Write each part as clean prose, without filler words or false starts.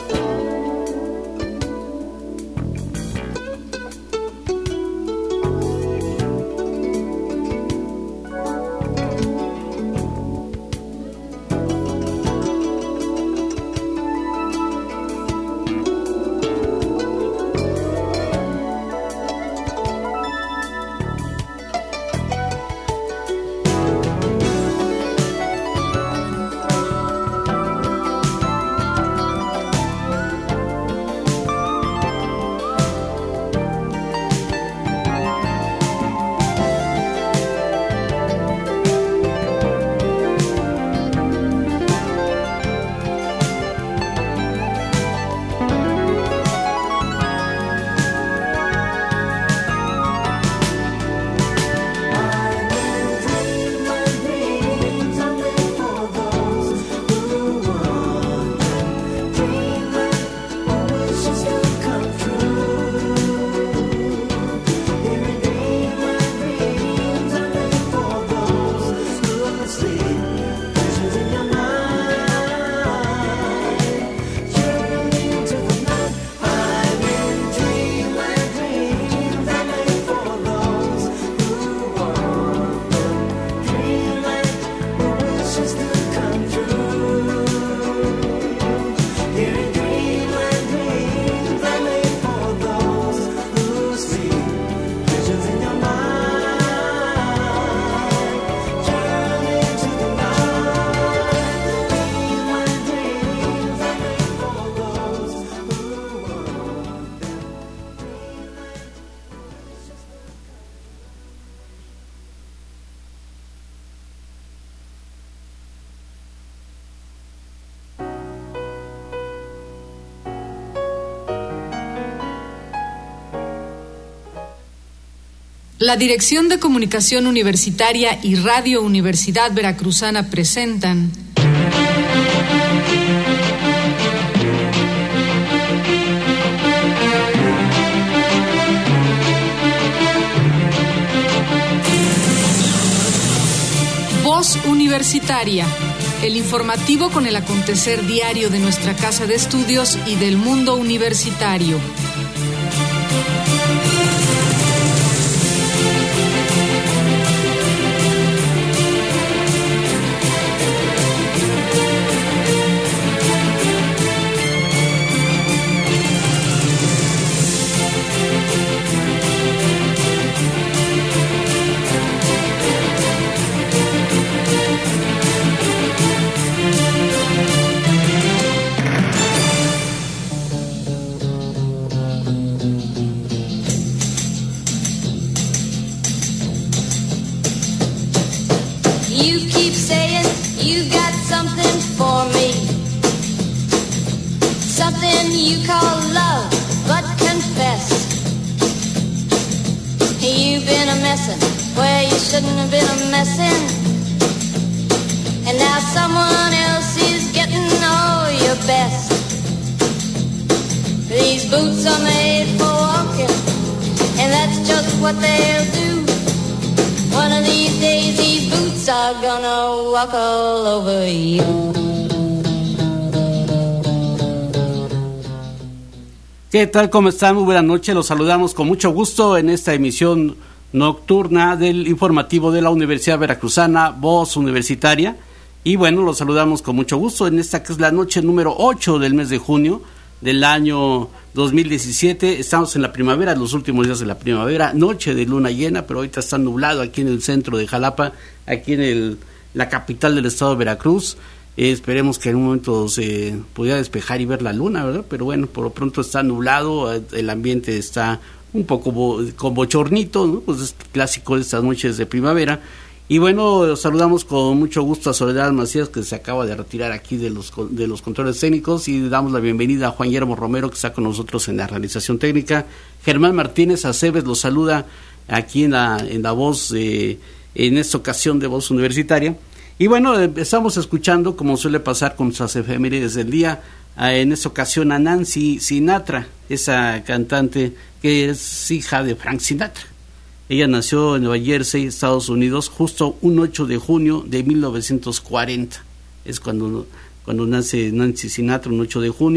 La Dirección de Comunicación Universitaria y Radio Universidad Veracruzana presentan Voz Universitaria, el informativo con el acontecer diario de nuestra casa de estudios y del mundo universitario. ¿Qué tal? ¿Cómo están? Muy buenas noches. Los saludamos con mucho gusto en esta emisión nocturna del informativo de la Universidad Veracruzana, Voz Universitaria. Y bueno, los saludamos con mucho gusto en esta que es la noche número 8 del mes de junio del año 2017. Estamos en la primavera, los últimos días de la primavera, noche de luna llena, pero ahorita está nublado aquí en el centro de Jalapa, aquí en la capital del estado de Veracruz. Esperemos que en un momento se pudiera despejar y ver la luna, ¿verdad? Pero bueno, por lo pronto está nublado, el ambiente está un poco con bochornito, ¿no? Pues es clásico de estas noches de primavera. Y bueno, saludamos con mucho gusto a Soledad Macías, que se acaba de retirar aquí de los controles técnicos, y damos la bienvenida a Juan Guillermo Romero, que está con nosotros en la realización técnica. Germán Martínez Aceves los saluda aquí en la voz, en esta ocasión de Voz Universitaria. Y bueno, estamos escuchando, como suele pasar con nuestras efemérides del día, en esta ocasión a Nancy Sinatra, esa cantante que es hija de Frank Sinatra. Ella nació en Nueva Jersey, Estados Unidos, justo un 8 de junio de 1940. Es cuando nace Nancy Sinatra, un 8 de junio.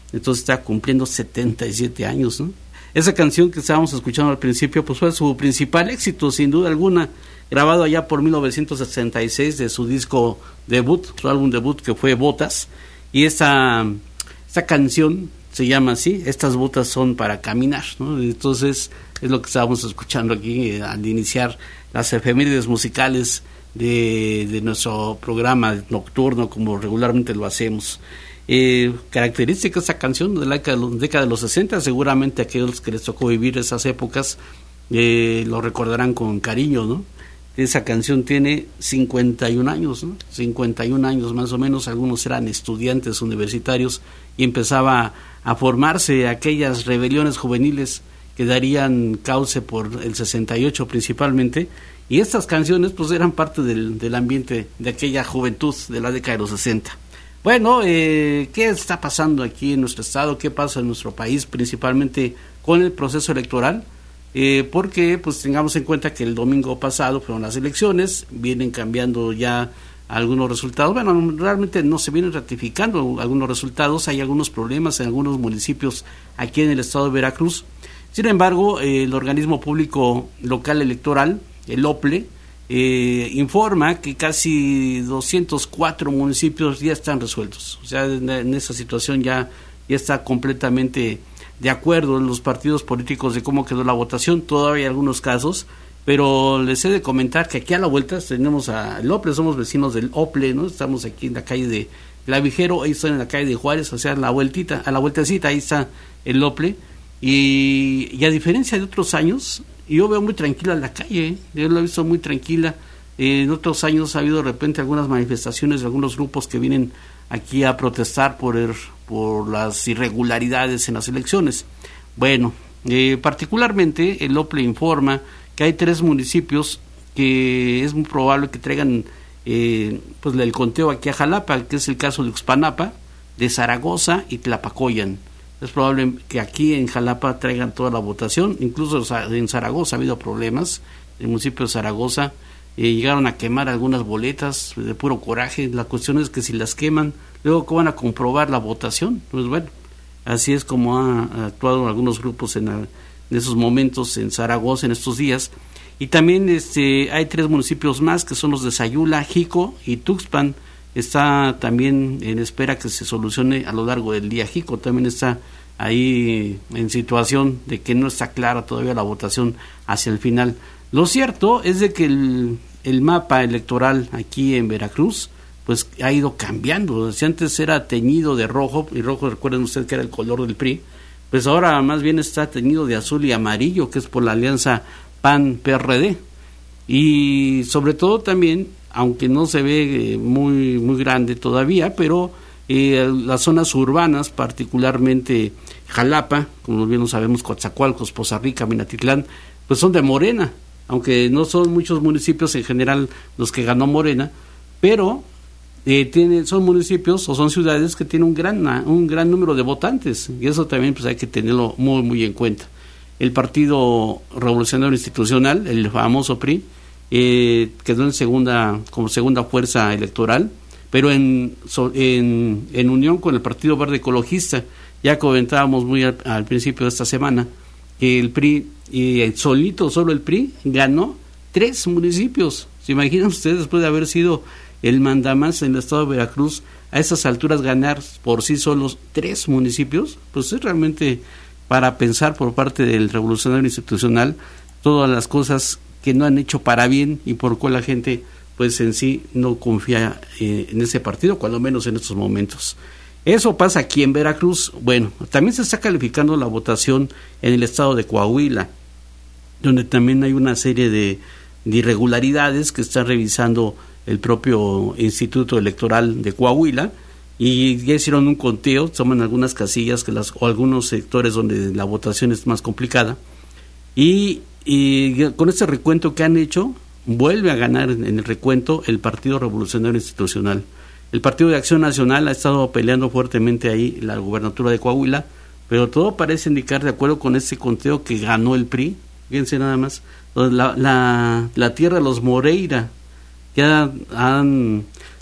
entonces está cumpliendo 77 años, ¿no? Esa canción que estábamos escuchando al principio, pues fue su principal éxito, sin duda alguna, grabado allá por 1966 de su disco debut, su álbum debut, que fue Botas, y esta canción se llama así, Estas botas son para caminar, ¿no? Entonces es lo que estábamos escuchando aquí al iniciar las efemérides musicales de nuestro programa nocturno, como regularmente lo hacemos. Característica esta canción de la década de los 60, seguramente aquellos que les tocó vivir esas épocas lo recordarán con cariño, ¿no? Esa canción tiene 51 años, ¿no? 51 años más o menos, algunos eran estudiantes universitarios y empezaba a formarse aquellas rebeliones juveniles que darían cauce por el 68 principalmente, y estas canciones pues eran parte del ambiente de aquella juventud de la década de los 60. Bueno, ¿qué está pasando aquí en nuestro estado? ¿Qué pasa en nuestro país, principalmente con el proceso electoral? Porque pues tengamos en cuenta que el domingo pasado fueron las elecciones, vienen cambiando ya algunos resultados. Bueno, realmente no se vienen ratificando algunos resultados, hay algunos problemas en algunos municipios aquí en el estado de Veracruz. Sin embargo, el organismo público local electoral, el OPLE, informa que casi 204 municipios ya están resueltos. O sea, en esa situación ya está completamente de acuerdo en los partidos políticos de cómo quedó la votación. Todavía hay algunos casos, pero les he de comentar que aquí a la vuelta tenemos al OPLE, somos vecinos del OPLE, ¿no? Estamos aquí en la calle de Clavijero, ahí están en la calle de Juárez, o sea, a la vueltecita, ahí está el OPLE, y a diferencia de otros años, yo veo muy tranquila la calle, yo la he visto muy tranquila. En otros años ha habido de repente algunas manifestaciones de algunos grupos que vienen aquí a protestar por las irregularidades en las elecciones. Bueno, particularmente el OPLE informa que hay 3 municipios que es muy probable que traigan pues el conteo aquí a Jalapa, que es el caso de Uxpanapa, de Zaragoza y Tlapacoyan. Es probable que aquí en Jalapa traigan toda la votación, incluso en Zaragoza ha habido problemas, en el municipio de Zaragoza llegaron a quemar algunas boletas de puro coraje. La cuestión es que si las queman, luego ¿cómo van a comprobar la votación? Pues bueno, así es como han actuado algunos grupos en esos momentos en Zaragoza en estos días. Y también hay 3 municipios más, que son los de Sayula, Jico y Tuxpan. Está también en espera que se solucione a lo largo del día. Jico también está ahí en situación de que no está clara todavía la votación hacia el final. Lo cierto es de que el mapa electoral aquí en Veracruz pues ha ido cambiando. Si antes era teñido de rojo, y rojo recuerden ustedes que era el color del PRI, pues ahora más bien está teñido de azul y amarillo, que es por la alianza PAN-PRD. Y sobre todo también, aunque no se ve muy grande todavía, pero las zonas urbanas, particularmente Jalapa, como bien lo sabemos, Coatzacoalcos, Poza Rica, Minatitlán, pues son de Morena, aunque no son muchos municipios en general los que ganó Morena, pero son municipios o son ciudades que tienen un gran número de votantes, y eso también pues hay que tenerlo muy en cuenta. El Partido Revolucionario Institucional, el famoso PRI, quedó como segunda fuerza electoral, pero en unión con el Partido Verde Ecologista. Ya comentábamos muy al principio de esta semana que el PRI, solo el PRI ganó 3 municipios. ¿Se imaginan ustedes, después de haber sido el mandamás en el estado de Veracruz, a esas alturas ganar por sí solos 3 municipios? Pues es realmente para pensar por parte del Revolucionario Institucional todas las cosas que no han hecho para bien y por cual la gente pues en sí no confía en ese partido, cuando menos en estos momentos. Eso pasa aquí en Veracruz. Bueno, también se está calificando la votación en el estado de Coahuila, donde también hay una serie de irregularidades que está revisando el propio Instituto Electoral de Coahuila, y ya hicieron un conteo, toman algunas casillas o algunos sectores donde la votación es más complicada, y con este recuento que han hecho, vuelve a ganar en el recuento el Partido Revolucionario Institucional. El Partido de Acción Nacional ha estado peleando fuertemente ahí la gubernatura de Coahuila, pero todo parece indicar, de acuerdo con este conteo, que ganó el PRI. Fíjense nada más, la tierra de los Moreira, que han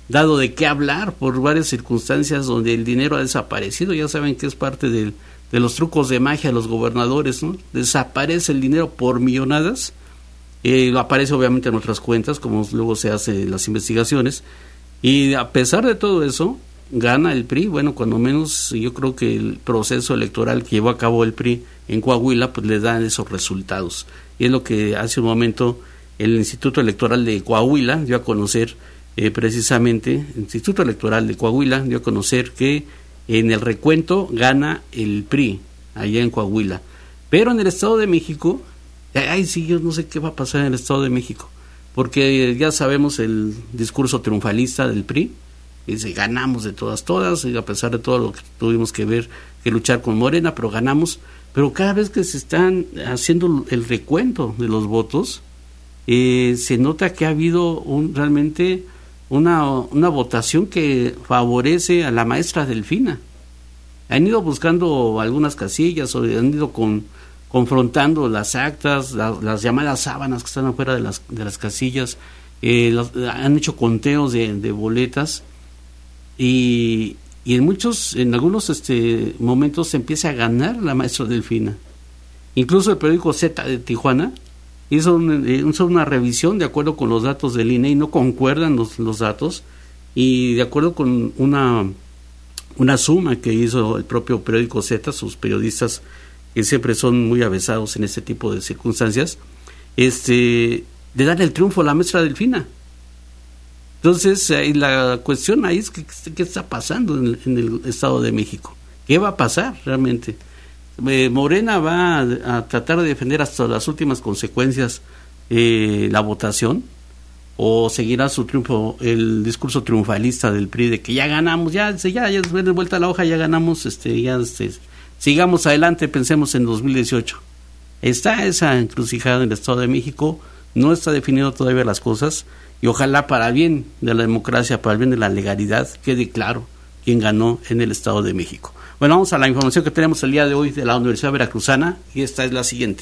dado de qué hablar por varias circunstancias donde el dinero ha desaparecido. Ya saben que es parte de los trucos de magia de los gobernadores, ¿no? Desaparece el dinero por millonadas, aparece obviamente en otras cuentas, como luego se hace en las investigaciones, y a pesar de todo eso, gana el PRI. Bueno, cuando menos yo creo que el proceso electoral que llevó a cabo el PRI en Coahuila, pues le dan esos resultados. Y es lo que hace un momento el Instituto Electoral de Coahuila dio a conocer, precisamente, el Instituto Electoral de Coahuila dio a conocer que en el recuento gana el PRI, allá en Coahuila. Pero en el Estado de México, sí, yo no sé qué va a pasar en el Estado de México, porque ya sabemos el discurso triunfalista del PRI, dice, ganamos de todas, y a pesar de todo lo que tuvimos que luchar con Morena, pero ganamos. Pero cada vez que se están haciendo el recuento de los votos, se nota que ha habido realmente una votación que favorece a la maestra Delfina. Han ido buscando algunas casillas, o han ido confrontando las actas, las llamadas sábanas que están afuera de las casillas, han hecho conteos de boletas, y en algunos momentos se empieza a ganar la maestra Delfina. Incluso el periódico Z de Tijuana hizo una revisión de acuerdo con los datos del INE, y no concuerdan los datos, y de acuerdo con una suma que hizo el propio periódico Z, sus periodistas que siempre son muy avesados en este tipo de circunstancias, le dan el triunfo a la maestra Delfina. Entonces, la cuestión ahí es ¿qué está pasando en el Estado de México? ¿Qué va a pasar realmente? Morena va a tratar de defender hasta las últimas consecuencias la votación, o seguirá su triunfo, el discurso triunfalista del PRI de que ya ganamos, ya de vuelta a la hoja, ya ganamos, sigamos adelante, pensemos en 2018. Está esa encrucijada en el Estado de México, no está definido todavía las cosas, y ojalá para el bien de la democracia, para el bien de la legalidad, quede claro quién ganó en el Estado de México. Bueno, vamos a la información que tenemos el día de hoy de la Universidad Veracruzana, y esta es la siguiente.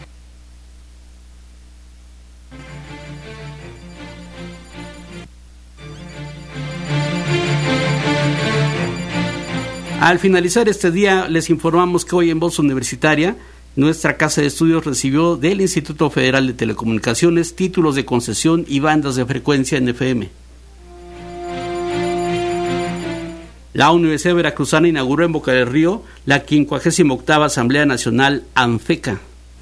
Al finalizar este día, les informamos que hoy en Voz Universitaria, nuestra casa de estudios recibió del Instituto Federal de Telecomunicaciones títulos de concesión y bandas de frecuencia en FM. La Universidad Veracruzana inauguró en Boca del Río la 58ª Asamblea Nacional ANFECA.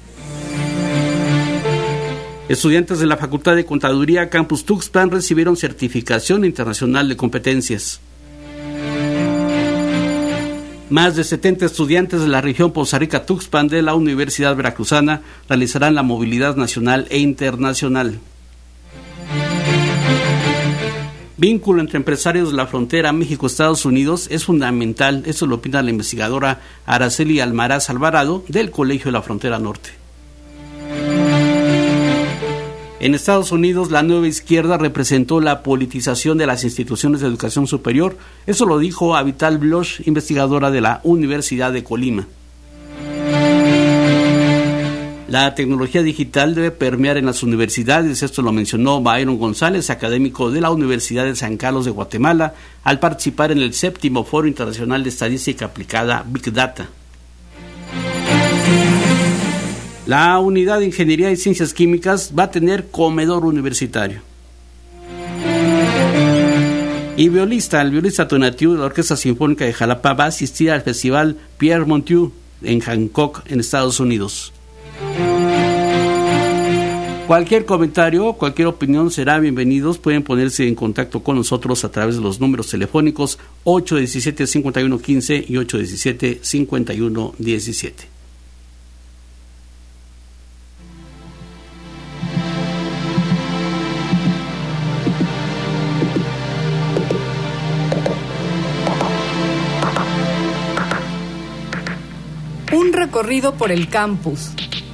Estudiantes de la Facultad de Contaduría Campus Tuxpan recibieron certificación internacional de competencias. Más de 70 estudiantes de la región Poza Rica Tuxpan de la Universidad Veracruzana realizarán la movilidad nacional e internacional. Vínculo entre empresarios de la frontera México-Estados Unidos es fundamental, eso lo opina la investigadora Araceli Almaraz Alvarado del Colegio de la Frontera Norte. En Estados Unidos, la nueva izquierda representó la politización de las instituciones de educación superior. Eso lo dijo Avital Bloch, investigadora de la Universidad de Colima. La tecnología digital debe permear en las universidades. Esto lo mencionó Byron González, académico de la Universidad de San Carlos de Guatemala, al participar en el 7º Foro Internacional de Estadística Aplicada Big Data. La Unidad de Ingeniería y Ciencias Químicas va a tener comedor universitario. Y el violista Tonatiuh de la Orquesta Sinfónica de Jalapa va a asistir al Festival Pierre Montieu en Hancock, en Estados Unidos. Cualquier comentario, cualquier opinión será bienvenidos. Pueden ponerse en contacto con nosotros a través de los números telefónicos 817-5115 y 817-5117. Un recorrido por el campus.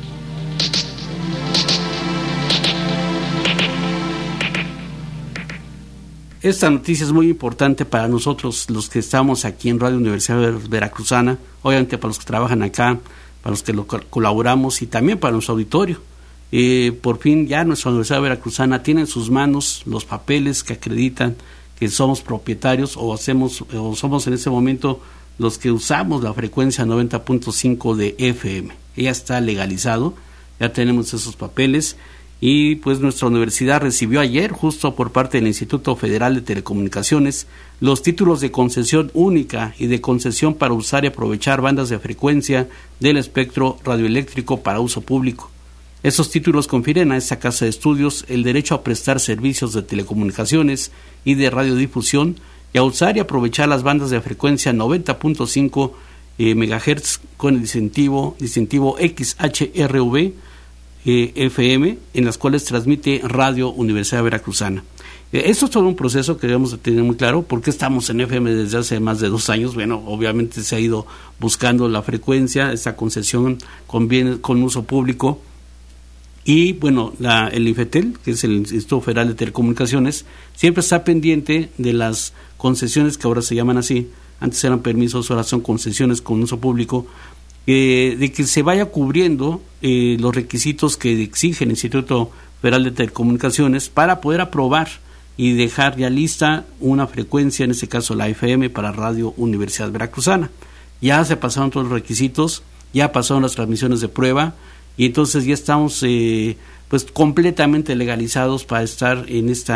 Esta noticia es muy importante para nosotros, los que estamos aquí en Radio Universidad Veracruzana, obviamente para los que trabajan acá, para los que colaboramos y también para nuestro auditorio. Por fin ya nuestra Universidad Veracruzana tiene en sus manos los papeles que acreditan que somos propietarios o somos en ese momento los que usamos la frecuencia 90.5 de FM. Ya está legalizado, ya tenemos esos papeles, y pues nuestra universidad recibió ayer, justo por parte del Instituto Federal de Telecomunicaciones, los títulos de concesión única y de concesión para usar y aprovechar bandas de frecuencia del espectro radioeléctrico para uso público. Esos títulos confieren a esta casa de estudios el derecho a prestar servicios de telecomunicaciones y de radiodifusión y a usar y aprovechar las bandas de frecuencia 90.5 MHz con el distintivo XHRV FM, en las cuales transmite Radio Universidad Veracruzana. Esto es todo un proceso que debemos de tener muy claro, porque estamos en FM desde hace más de 2 años. Bueno, obviamente se ha ido buscando la frecuencia, esta concesión con uso público, y bueno, el IFETEL, que es el Instituto Federal de Telecomunicaciones, siempre está pendiente de las concesiones que ahora se llaman así, antes eran permisos, ahora son concesiones con uso público, de que se vaya cubriendo los requisitos que exige el Instituto Federal de Telecomunicaciones para poder aprobar y dejar ya lista una frecuencia, en este caso la FM, para Radio Universidad Veracruzana. Ya se pasaron todos los requisitos, ya pasaron las transmisiones de prueba, y entonces ya estamos pues completamente legalizados para estar en este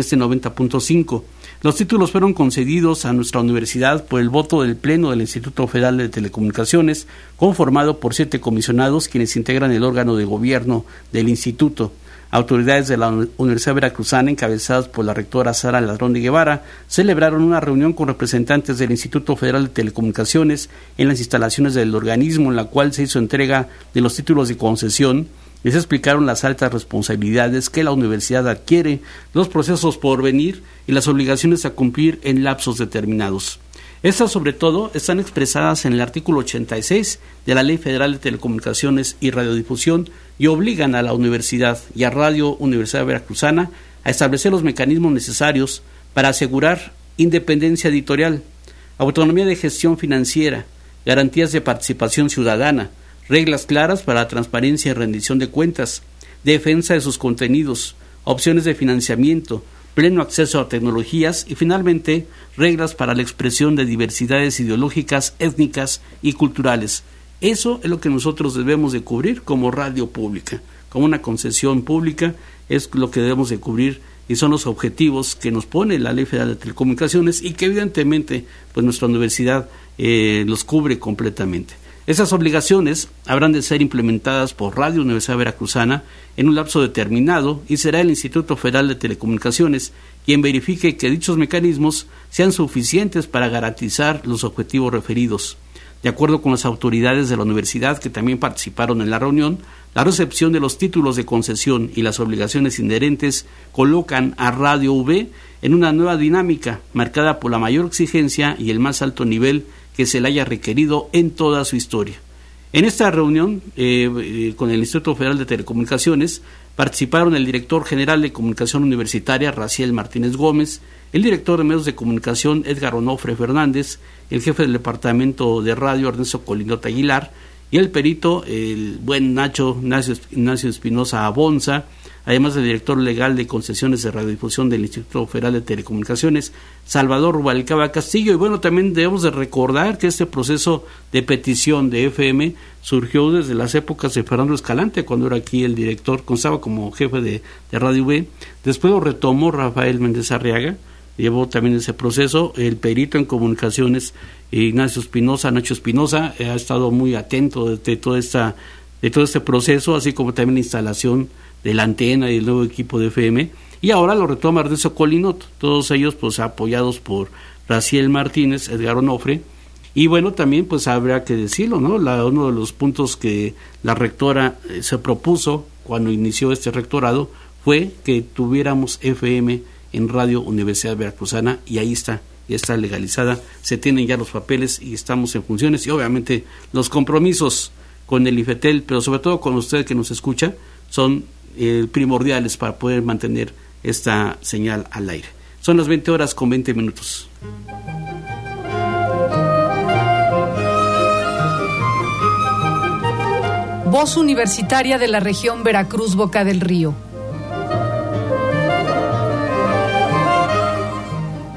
90.5. Los títulos fueron concedidos a nuestra universidad por el voto del Pleno del Instituto Federal de Telecomunicaciones, conformado por 7 comisionados, quienes integran el órgano de gobierno del instituto. Autoridades de la Universidad Veracruzana, encabezadas por la rectora Sara Ladrón de Guevara, celebraron una reunión con representantes del Instituto Federal de Telecomunicaciones en las instalaciones del organismo, en la cual se hizo entrega de los títulos de concesión. Les explicaron las altas responsabilidades que la universidad adquiere, los procesos por venir y las obligaciones a cumplir en lapsos determinados. Estas, sobre todo, están expresadas en el artículo 86 de la Ley Federal de Telecomunicaciones y Radiodifusión y obligan a la universidad y a Radio Universidad Veracruzana a establecer los mecanismos necesarios para asegurar independencia editorial, autonomía de gestión financiera, garantías de participación ciudadana, reglas claras para la transparencia y rendición de cuentas, defensa de sus contenidos, opciones de financiamiento, pleno acceso a tecnologías y finalmente reglas para la expresión de diversidades ideológicas, étnicas y culturales. Eso es lo que nosotros debemos de cubrir como radio pública, como una concesión pública, es lo que debemos de cubrir y son los objetivos que nos pone la Ley Federal de Telecomunicaciones y que evidentemente pues nuestra universidad los cubre completamente. Esas obligaciones habrán de ser implementadas por Radio Universidad Veracruzana en un lapso determinado y será el Instituto Federal de Telecomunicaciones quien verifique que dichos mecanismos sean suficientes para garantizar los objetivos referidos. De acuerdo con las autoridades de la universidad que también participaron en la reunión, la recepción de los títulos de concesión y las obligaciones inherentes colocan a Radio V en una nueva dinámica marcada por la mayor exigencia y el más alto nivel que se le haya requerido en toda su historia. En esta reunión con el Instituto Federal de Telecomunicaciones participaron el director general de Comunicación Universitaria, Raciel Martínez Gómez, el director de Medios de Comunicación, Edgar Onofre Fernández, el jefe del Departamento de Radio, Ernesto Colinota Aguilar, y el perito, el buen Ignacio Espinosa Abonza, además del director legal de concesiones de radiodifusión del Instituto Federal de Telecomunicaciones, Salvador Rubalcaba Castillo. Y bueno, también debemos de recordar que este proceso de petición de FM surgió desde las épocas de Fernando Escalante, cuando era aquí el director, constaba como jefe de Radio V. Después lo retomó Rafael Méndez Arriaga, llevó también ese proceso. El perito en comunicaciones, Nacho Espinosa, ha estado muy atento de todo este proceso, así como también la instalación de la antena y el nuevo equipo de FM, y ahora lo retoma Ernesto Colinot, todos ellos pues apoyados por Raciel Martínez, Edgar Onofre, y bueno, también pues habrá que decirlo, ¿no? Uno de los puntos que la rectora se propuso cuando inició este rectorado fue que tuviéramos FM en Radio Universidad Veracruzana, y ahí está, ya está legalizada, se tienen ya los papeles y estamos en funciones, y obviamente los compromisos con el IFETEL, pero sobre todo con usted que nos escucha, son primordiales para poder mantener esta señal al aire. Son las 20:20. Voz Universitaria de la región Veracruz Boca del Río.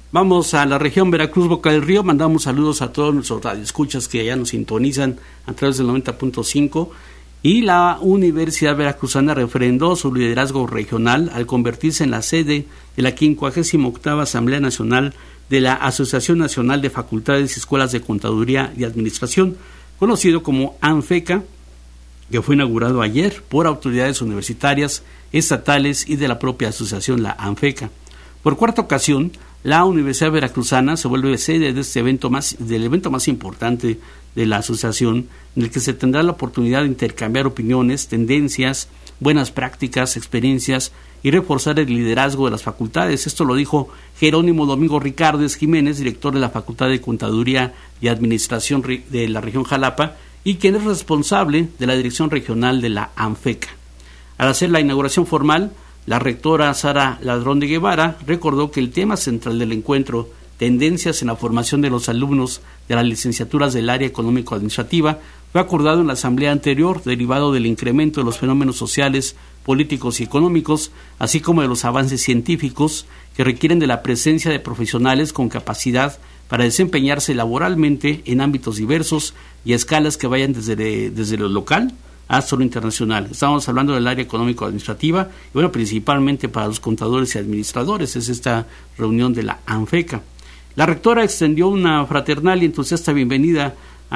Vamos a la región Veracruz, Boca del Río. Mandamos saludos a todos nuestros radioescuchas que ya nos sintonizan a través del 90.5. Y la Universidad Veracruzana refrendó su liderazgo regional al convertirse en la sede de la 58ª Asamblea Nacional de la Asociación Nacional de Facultades y Escuelas de Contaduría y Administración, conocido como ANFECA, que fue inaugurado ayer por autoridades universitarias, estatales y de la propia asociación, la ANFECA. Por cuarta ocasión, la Universidad Veracruzana se vuelve sede de del evento más importante de la asociación, en el que se tendrá la oportunidad de intercambiar opiniones, tendencias, buenas prácticas, experiencias y reforzar el liderazgo de las facultades. Esto lo dijo Jerónimo Domingo Ricardes Jiménez, director de la Facultad de Contaduría y Administración de la región Jalapa, y quien es responsable de la dirección regional de la ANFECA. Al hacer la inauguración formal, la rectora Sara Ladrón de Guevara recordó que el tema central del encuentro, tendencias en la formación de los alumnos de las licenciaturas del área económico-administrativa, fue acordado en la asamblea anterior, derivado del incremento de los fenómenos sociales, políticos y económicos, así como de los avances científicos que requieren de la presencia de profesionales con capacidad para desempeñarse laboralmente en ámbitos diversos y a escalas que vayan desde lo local hasta lo internacional. Estamos hablando del área económico-administrativa y bueno, principalmente para los contadores y administradores, es esta reunión de la ANFECA. La rectora extendió una fraternal y entusiasta bienvenida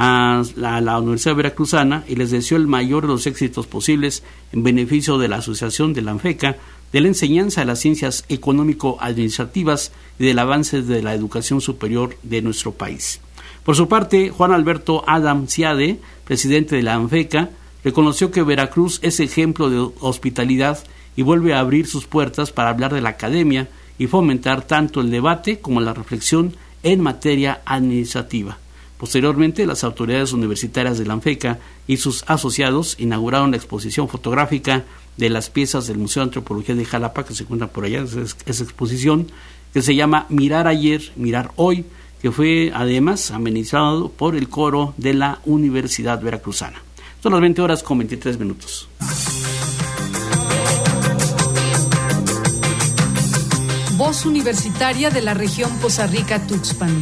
a la Universidad Veracruzana y les deseó el mayor de los éxitos posibles en beneficio de la asociación de la ANFECA, de la enseñanza de las ciencias económico-administrativas y del avance de la educación superior de nuestro país. Por su parte, Juan Alberto Adam Ciade, presidente de la ANFECA, reconoció que Veracruz es ejemplo de hospitalidad y vuelve a abrir sus puertas para hablar de la academia y fomentar tanto el debate como la reflexión en materia administrativa. Posteriormente, las autoridades universitarias de la ANFECA y sus asociados inauguraron la exposición fotográfica de las piezas del Museo de Antropología de Jalapa, que se encuentra por allá, esa exposición, que se llama Mirar Ayer, Mirar Hoy, que fue además amenizado por el coro de la Universidad Veracruzana. Son las 20 horas con 23 minutos. Voz Universitaria de la región Poza Rica-Tuxpan.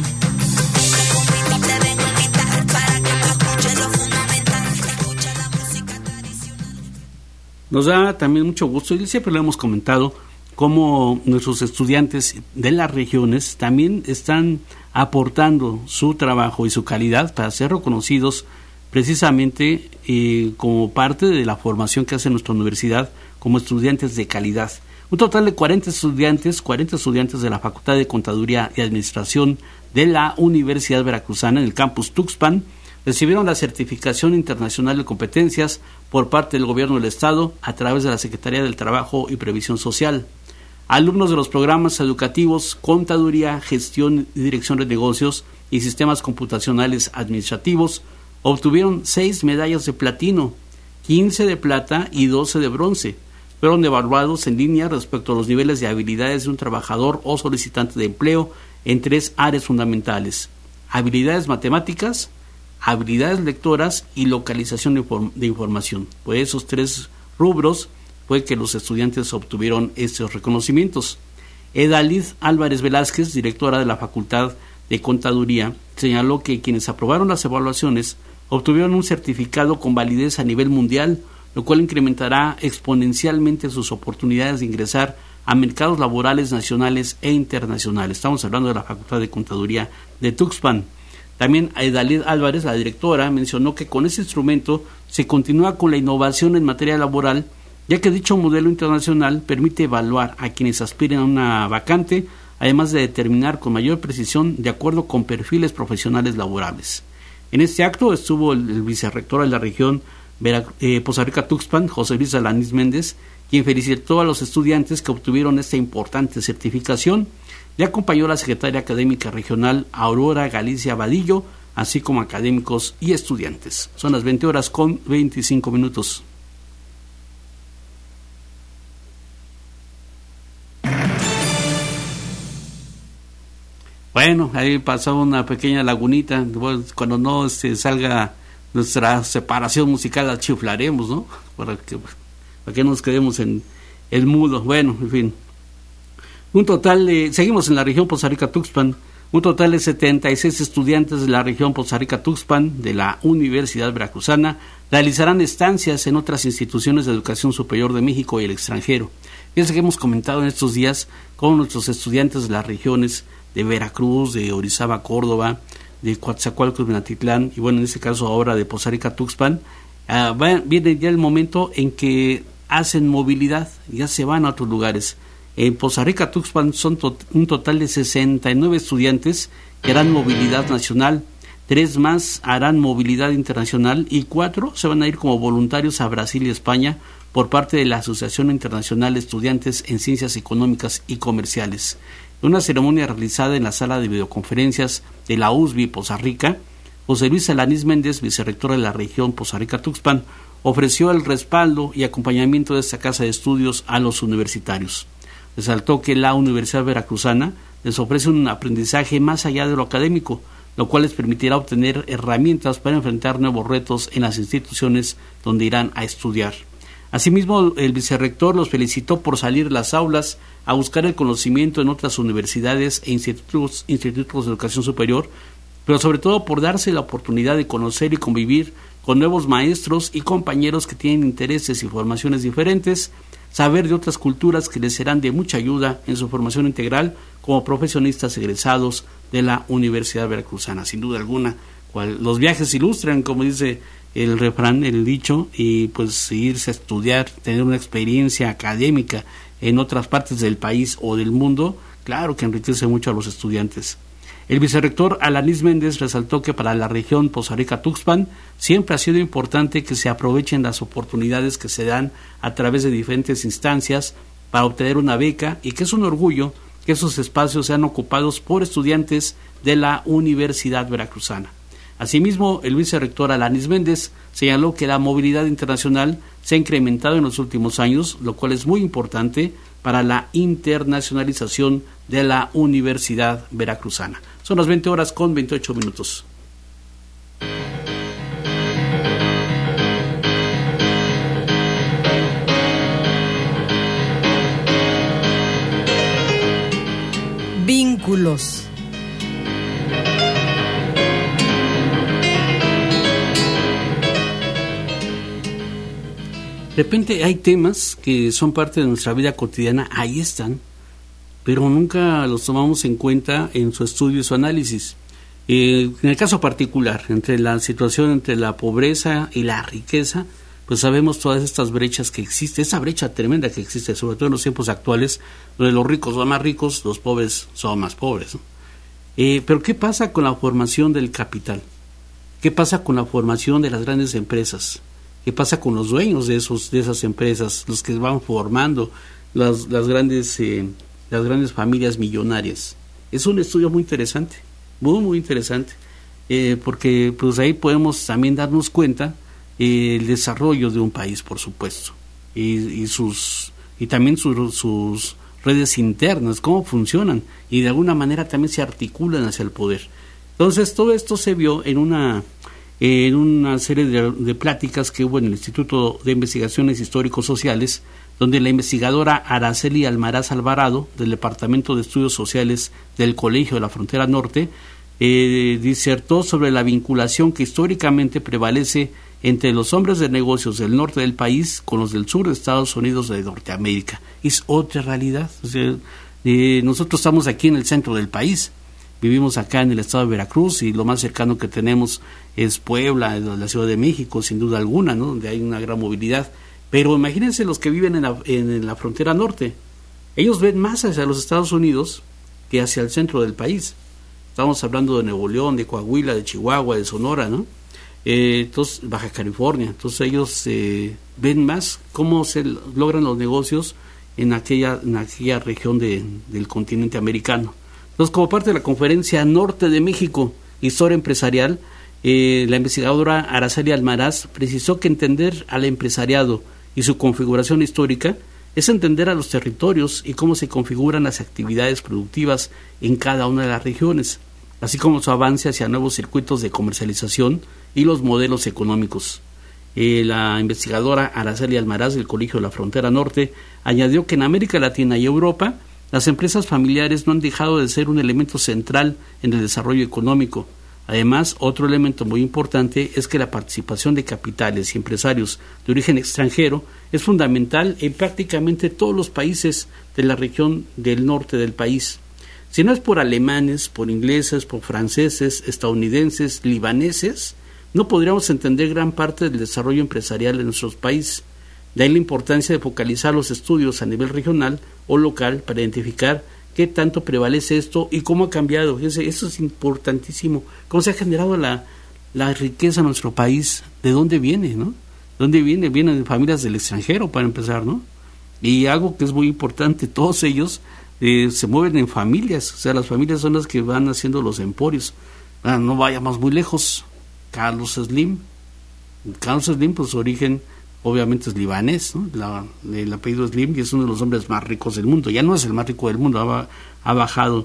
Nos da también mucho gusto, y siempre lo hemos comentado, cómo nuestros estudiantes de las regiones también están aportando su trabajo y su calidad para ser reconocidos precisamente como parte de la formación que hace nuestra universidad como estudiantes de calidad. Un total de 40 estudiantes de la Facultad de Contaduría y Administración de la Universidad Veracruzana en el campus Tuxpan recibieron la certificación internacional de competencias por parte del Gobierno del Estado a través de la Secretaría del Trabajo y Previsión Social. Alumnos de los programas educativos Contaduría, Gestión y Dirección de Negocios y Sistemas Computacionales Administrativos obtuvieron 6 medallas de platino, 15 de plata y 12 de bronce. Fueron evaluados en línea respecto a los niveles de habilidades de un trabajador o solicitante de empleo en 3 áreas fundamentales: habilidades matemáticas, habilidades lectoras y localización de información. Pues esos 3 rubros fue que los estudiantes obtuvieron estos reconocimientos. Edalid Álvarez Velázquez, directora de la Facultad de Contaduría, señaló que quienes aprobaron las evaluaciones obtuvieron un certificado con validez a nivel mundial, lo cual incrementará exponencialmente sus oportunidades de ingresar a mercados laborales nacionales e internacionales. Estamos hablando de la Facultad de Contaduría de Tuxpan. También Edalid Álvarez, la directora, mencionó que con ese instrumento se continúa con la innovación en materia laboral, ya que dicho modelo internacional permite evaluar a quienes aspiren a una vacante, además de determinar con mayor precisión de acuerdo con perfiles profesionales laborables. En este acto estuvo el vicerrector de la región Poza Rica-Tuxpan, José Luis Alanis Méndez, quien felicitó a los estudiantes que obtuvieron esta importante certificación. Le acompañó la secretaria académica regional Aurora Galicia Vadillo, así como académicos y estudiantes. Son las 20 horas con 25 minutos. Bueno, ahí pasó una pequeña lagunita. Cuando no salga nuestra separación musical, la chiflaremos, ¿no? Para que nos quedemos en el mudo. Bueno, en fin. Seguimos en la región Poza Rica-Tuxpan. Un total de 76 estudiantes de la región Poza Rica-Tuxpan de la Universidad Veracruzana realizarán estancias en otras instituciones de educación superior de México y el extranjero. Fíjense que hemos comentado en estos días con nuestros estudiantes de las regiones de Veracruz, de Orizaba, Córdoba, de Coatzacoalcos, Minatitlán, y bueno, en este caso ahora de Poza Rica-Tuxpan. Viene ya el momento en que hacen movilidad, ya se van a otros lugares. En Poza Rica-Tuxpan son un total de 69 estudiantes que harán movilidad nacional, 3 más harán movilidad internacional y 4 se van a ir como voluntarios a Brasil y España por parte de la Asociación Internacional de Estudiantes en Ciencias Económicas y Comerciales. Una ceremonia realizada en la sala de videoconferencias de la USB Poza Rica, José Luis Alanís Méndez, vicerrector de la región Poza Rica-Tuxpan, ofreció el respaldo y acompañamiento de esta casa de estudios a los universitarios. Resaltó que la Universidad Veracruzana les ofrece un aprendizaje más allá de lo académico, lo cual les permitirá obtener herramientas para enfrentar nuevos retos en las instituciones donde irán a estudiar. Asimismo, el vicerrector los felicitó por salir de las aulas a buscar el conocimiento en otras universidades e institutos de educación superior, pero sobre todo por darse la oportunidad de conocer y convivir con nuevos maestros y compañeros que tienen intereses y formaciones diferentes, saber de otras culturas que les serán de mucha ayuda en su formación integral como profesionistas egresados de la Universidad Veracruzana. Sin duda alguna, los viajes ilustran, como dice el refrán, el dicho, y pues irse a estudiar, tener una experiencia académica en otras partes del país o del mundo, claro que enriquece mucho a los estudiantes. El vicerrector Alanís Méndez resaltó que para la región Poza Rica-Tuxpan siempre ha sido importante que se aprovechen las oportunidades que se dan a través de diferentes instancias para obtener una beca y que es un orgullo que esos espacios sean ocupados por estudiantes de la Universidad Veracruzana. Asimismo, el vicerrector Alanís Méndez señaló que la movilidad internacional se ha incrementado en los últimos años, lo cual es muy importante para la internacionalización de la Universidad Veracruzana. Son las 20:28. Vínculos. De repente hay temas que son parte de nuestra vida cotidiana, ahí están, pero nunca los tomamos en cuenta en su estudio y su análisis. En el caso particular, entre la situación entre la pobreza y la riqueza, pues sabemos todas estas brechas que existen, esa brecha tremenda que existe, sobre todo en los tiempos actuales, donde los ricos son más ricos, los pobres son más pobres, ¿no? Pero ¿qué pasa con la formación del capital? ¿Qué pasa con la formación de las grandes empresas? ¿Qué pasa con los dueños de esas empresas, los que van formando las grandes familias millonarias? Es un estudio muy interesante, muy interesante, porque pues ahí podemos también darnos cuenta el desarrollo de un país, por supuesto, y también sus redes internas, cómo funcionan, y de alguna manera también se articulan hacia el poder. Entonces, todo esto se vio en una serie de pláticas que hubo en el Instituto de Investigaciones Histórico-Sociales, donde la investigadora Araceli Almaraz Alvarado, del Departamento de Estudios Sociales del Colegio de la Frontera Norte, disertó sobre la vinculación que históricamente prevalece entre los hombres de negocios del norte del país con los del sur de Estados Unidos de Norteamérica. Es otra realidad. O sea, nosotros estamos aquí en el centro del país, vivimos acá en el estado de Veracruz y lo más cercano que tenemos es Puebla, la Ciudad de México, sin duda alguna, ¿no? Donde hay una gran movilidad. Pero imagínense los que viven en la frontera norte. Ellos ven más hacia los Estados Unidos que hacia el centro del país. Estamos hablando de Nuevo León, de Coahuila, de Chihuahua, de Sonora, ¿no? Entonces, Baja California. Entonces ellos ven más cómo se logran los negocios en aquella región del continente americano. Entonces, como parte de la Conferencia Norte de México, Historia Empresarial, la investigadora Araceli Almaraz precisó que entender al empresariado y su configuración histórica es entender a los territorios y cómo se configuran las actividades productivas en cada una de las regiones, así como su avance hacia nuevos circuitos de comercialización y los modelos económicos. La investigadora Araceli Almaraz del Colegio de la Frontera Norte añadió que en América Latina y Europa las empresas familiares no han dejado de ser un elemento central en el desarrollo económico. Además, otro elemento muy importante es que la participación de capitales y empresarios de origen extranjero es fundamental en prácticamente todos los países de la región del norte del país. Si no es por alemanes, por ingleses, por franceses, estadounidenses, libaneses, no podríamos entender gran parte del desarrollo empresarial de nuestros países. De ahí la importancia de focalizar los estudios a nivel regional o local para identificar qué tanto prevalece esto y cómo ha cambiado. Eso es importantísimo. ¿Cómo se ha generado la riqueza en nuestro país? ¿De dónde viene, no? ¿De dónde viene? Vienen de familias del extranjero, para empezar, ¿no? Y algo que es muy importante, todos ellos se mueven en familias. O sea, las familias son las que van haciendo los emporios. No vayamos muy lejos. Carlos Slim, pues su origen obviamente es libanés, ¿no? El apellido Slim, y es uno de los hombres más ricos del mundo. Ya no es el más rico del mundo, ha bajado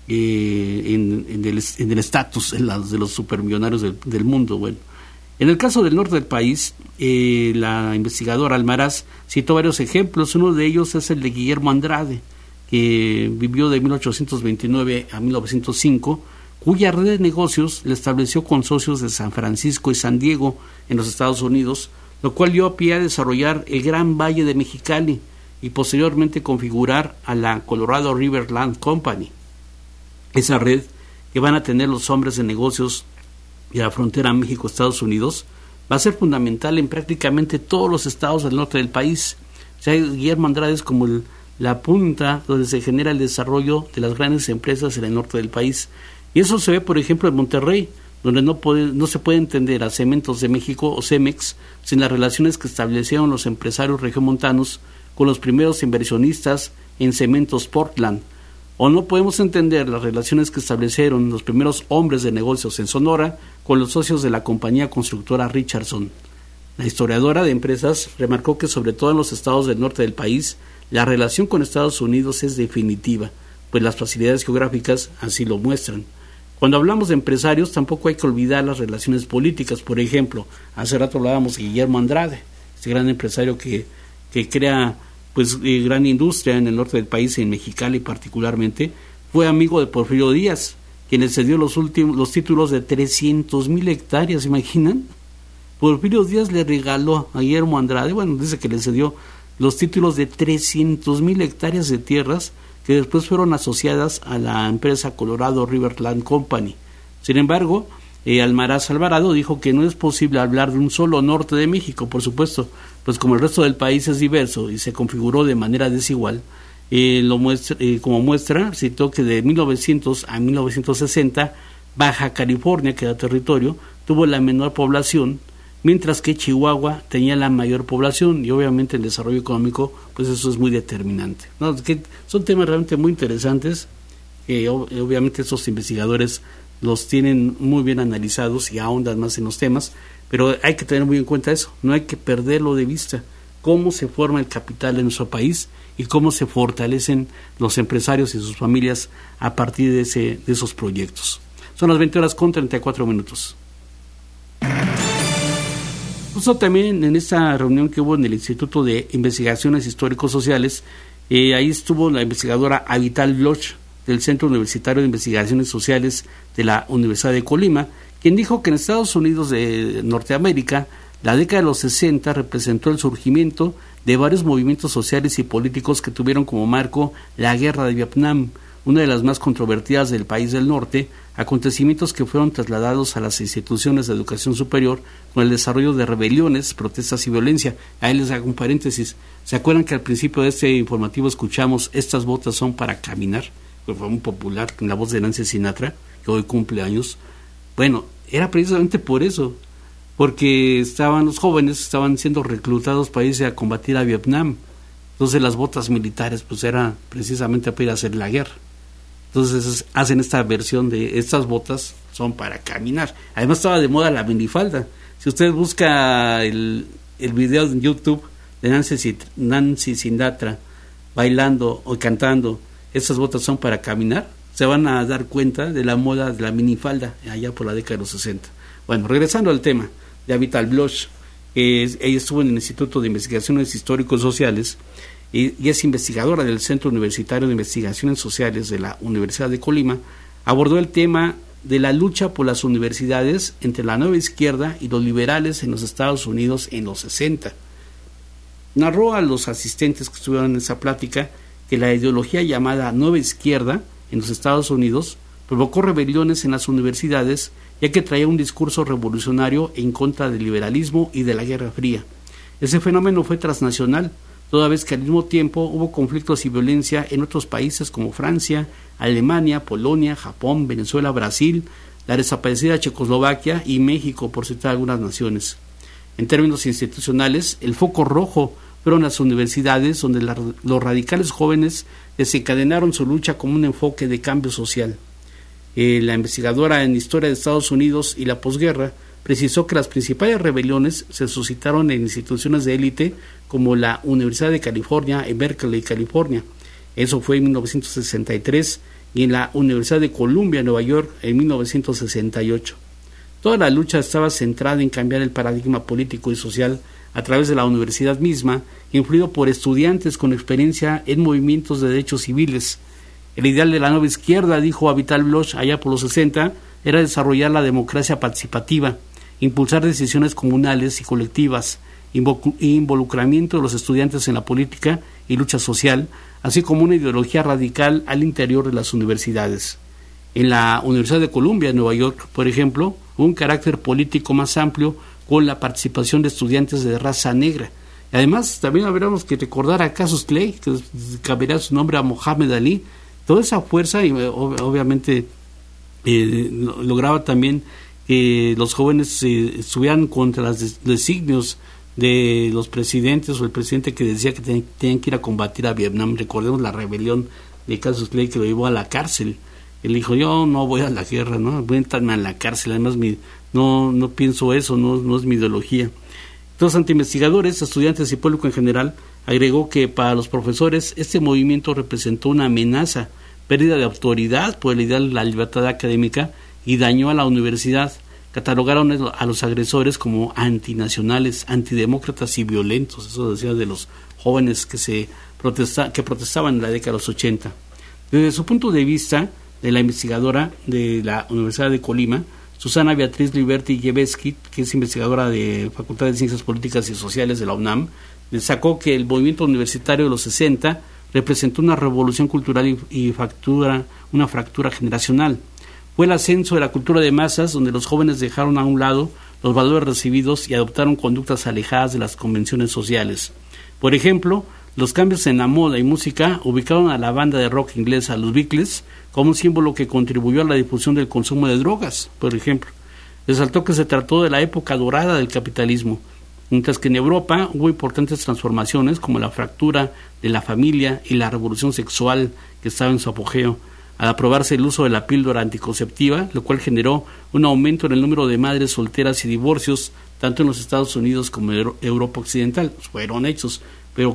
en el estatus de los supermillonarios del mundo. Bueno, en el caso del norte del país, la investigadora Almaraz citó varios ejemplos. Uno de ellos es el de Guillermo Andrade, que vivió de 1829 a 1905, cuya red de negocios le estableció con socios de San Francisco y San Diego en los Estados Unidos, lo cual dio pie a desarrollar el Gran Valle de Mexicali y posteriormente configurar a la Colorado River Land Company. Esa red que van a tener los hombres de negocios de la frontera México-Estados Unidos va a ser fundamental en prácticamente todos los estados del norte del país. O sea, Guillermo Andrade es como la punta donde se genera el desarrollo de las grandes empresas en el norte del país. Y eso se ve, por ejemplo, en Monterrey, donde no se puede entender a Cementos de México o Cemex sin las relaciones que establecieron los empresarios regiomontanos con los primeros inversionistas en Cementos Portland, o no podemos entender las relaciones que establecieron los primeros hombres de negocios en Sonora con los socios de la compañía constructora Richardson. La historiadora de empresas remarcó que sobre todo en los estados del norte del país la relación con Estados Unidos es definitiva, pues las facilidades geográficas así lo muestran. Cuando hablamos de empresarios, tampoco hay que olvidar las relaciones políticas. Por ejemplo, hace rato hablábamos de Guillermo Andrade, este gran empresario que crea gran industria en el norte del país, en Mexicali particularmente. Fue amigo de Porfirio Díaz, quien le cedió los títulos de 300,000 hectáreas, ¿se imaginan? Porfirio Díaz le regaló a Guillermo Andrade, dice que le cedió los títulos de 300,000 hectáreas de tierras que después fueron asociadas a la empresa Colorado River Land Company. Sin embargo, Almaraz Alvarado dijo que no es posible hablar de un solo norte de México, por supuesto, pues como el resto del país es diverso y se configuró de manera desigual. Como muestra, citó que de 1900 a 1960, Baja California, que era territorio, tuvo la menor población, mientras que Chihuahua tenía la mayor población, y obviamente el desarrollo económico, pues eso es muy determinante. ¿No? Que son temas realmente muy interesantes, que obviamente estos investigadores los tienen muy bien analizados y ahondan más en los temas, pero hay que tener muy en cuenta eso, no hay que perderlo de vista, cómo se forma el capital en nuestro país y cómo se fortalecen los empresarios y sus familias a partir de esos proyectos. Son las 20:34. Justo también en esta reunión que hubo en el Instituto de Investigaciones Históricos Sociales, ahí estuvo la investigadora Avital Bloch del Centro Universitario de Investigaciones Sociales de la Universidad de Colima, quien dijo que en Estados Unidos de Norteamérica la década de los 60 representó el surgimiento de varios movimientos sociales y políticos que tuvieron como marco la Guerra de Vietnam, una de las más controvertidas del país del norte, acontecimientos que fueron trasladados a las instituciones de educación superior con el desarrollo de rebeliones, protestas y violencia. Ahí les hago un paréntesis. ¿Se acuerdan que al principio de este informativo escuchamos "Estas botas son para caminar"? Que fue muy popular en la voz de Nancy Sinatra, que hoy cumple años. Bueno, era precisamente por eso, porque los jóvenes estaban siendo reclutados para irse a combatir a Vietnam. Entonces las botas militares pues era precisamente para ir a hacer la guerra. Entonces hacen esta versión de "estas botas son para caminar". Además estaba de moda la minifalda. Si usted busca el video en YouTube de Nancy Sinatra bailando o cantando "estas botas son para caminar", se van a dar cuenta de la moda de la minifalda allá por la década de los 60. Bueno, regresando al tema de Avital Bloch, ella estuvo en el Instituto de Investigaciones Históricos Sociales y es investigadora del Centro Universitario de Investigaciones Sociales de la Universidad de Colima, abordó el tema de la lucha por las universidades entre la nueva izquierda y los liberales en los Estados Unidos en los 60. Narró a los asistentes que estuvieron en esa plática que la ideología llamada nueva izquierda en los Estados Unidos provocó rebeliones en las universidades, ya que traía un discurso revolucionario en contra del liberalismo y de la Guerra Fría. Ese fenómeno fue transnacional, toda vez que al mismo tiempo hubo conflictos y violencia en otros países como Francia, Alemania, Polonia, Japón, Venezuela, Brasil, la desaparecida Checoslovaquia y México, por citar algunas naciones. En términos institucionales, el foco rojo fueron las universidades, donde los radicales jóvenes desencadenaron su lucha como un enfoque de cambio social. La investigadora en Historia de Estados Unidos y la posguerra precisó que las principales rebeliones se suscitaron en instituciones de élite como la Universidad de California en Berkeley, California. Eso fue en 1963, y en la Universidad de Columbia, Nueva York, en 1968. Toda la lucha estaba centrada en cambiar el paradigma político y social a través de la universidad misma, influido por estudiantes con experiencia en movimientos de derechos civiles. El ideal de la nueva izquierda, dijo Avital Bloch allá por los 60, era desarrollar la democracia participativa, impulsar decisiones comunales y colectivas, involucramiento de los estudiantes en la política y lucha social, así como una ideología radical al interior de las universidades. En la Universidad de Columbia, en Nueva York, por ejemplo, hubo un carácter político más amplio con la participación de estudiantes de raza negra. Además, también habríamos que recordar a Cassius Clay, que cambiaría su nombre a Muhammad Ali. Toda esa fuerza, y obviamente lograba también que los jóvenes estuvieran contra los designios de los presidentes, o el presidente que decía que tenían que ir a combatir a Vietnam. Recordemos la rebelión de Cassius Clay, que lo llevó a la cárcel. Él dijo: yo no voy a la guerra, no voy a entrarme a la cárcel, además no pienso eso, no es mi ideología. Entonces, ante investigadores, estudiantes y público en general, agregó que para los profesores este movimiento representó una amenaza, pérdida de autoridad por el ideal de la libertad académica, y dañó a la universidad. Catalogaron a los agresores como antinacionales, antidemócratas y violentos. Eso decía de los jóvenes que protestaban en la década de los 80. Desde su punto de vista, de la investigadora de la Universidad de Colima, Susana Beatriz Liberty-Yeveski, que es investigadora de Facultad de Ciencias Políticas y Sociales de la UNAM, destacó que el movimiento universitario de los 60 representó una revolución cultural y una fractura generacional. Fue el ascenso de la cultura de masas, donde los jóvenes dejaron a un lado los valores recibidos y adoptaron conductas alejadas de las convenciones sociales. Por ejemplo, los cambios en la moda y música ubicaron a la banda de rock inglesa, los Beatles, como un símbolo que contribuyó a la difusión del consumo de drogas, por ejemplo. Resaltó que se trató de la época dorada del capitalismo, mientras que en Europa hubo importantes transformaciones como la fractura de la familia y la revolución sexual que estaba en su apogeo, al aprobarse el uso de la píldora anticonceptiva, lo cual generó un aumento en el número de madres solteras y divorcios, tanto en los Estados Unidos como en Europa Occidental. Fueron hechos, pero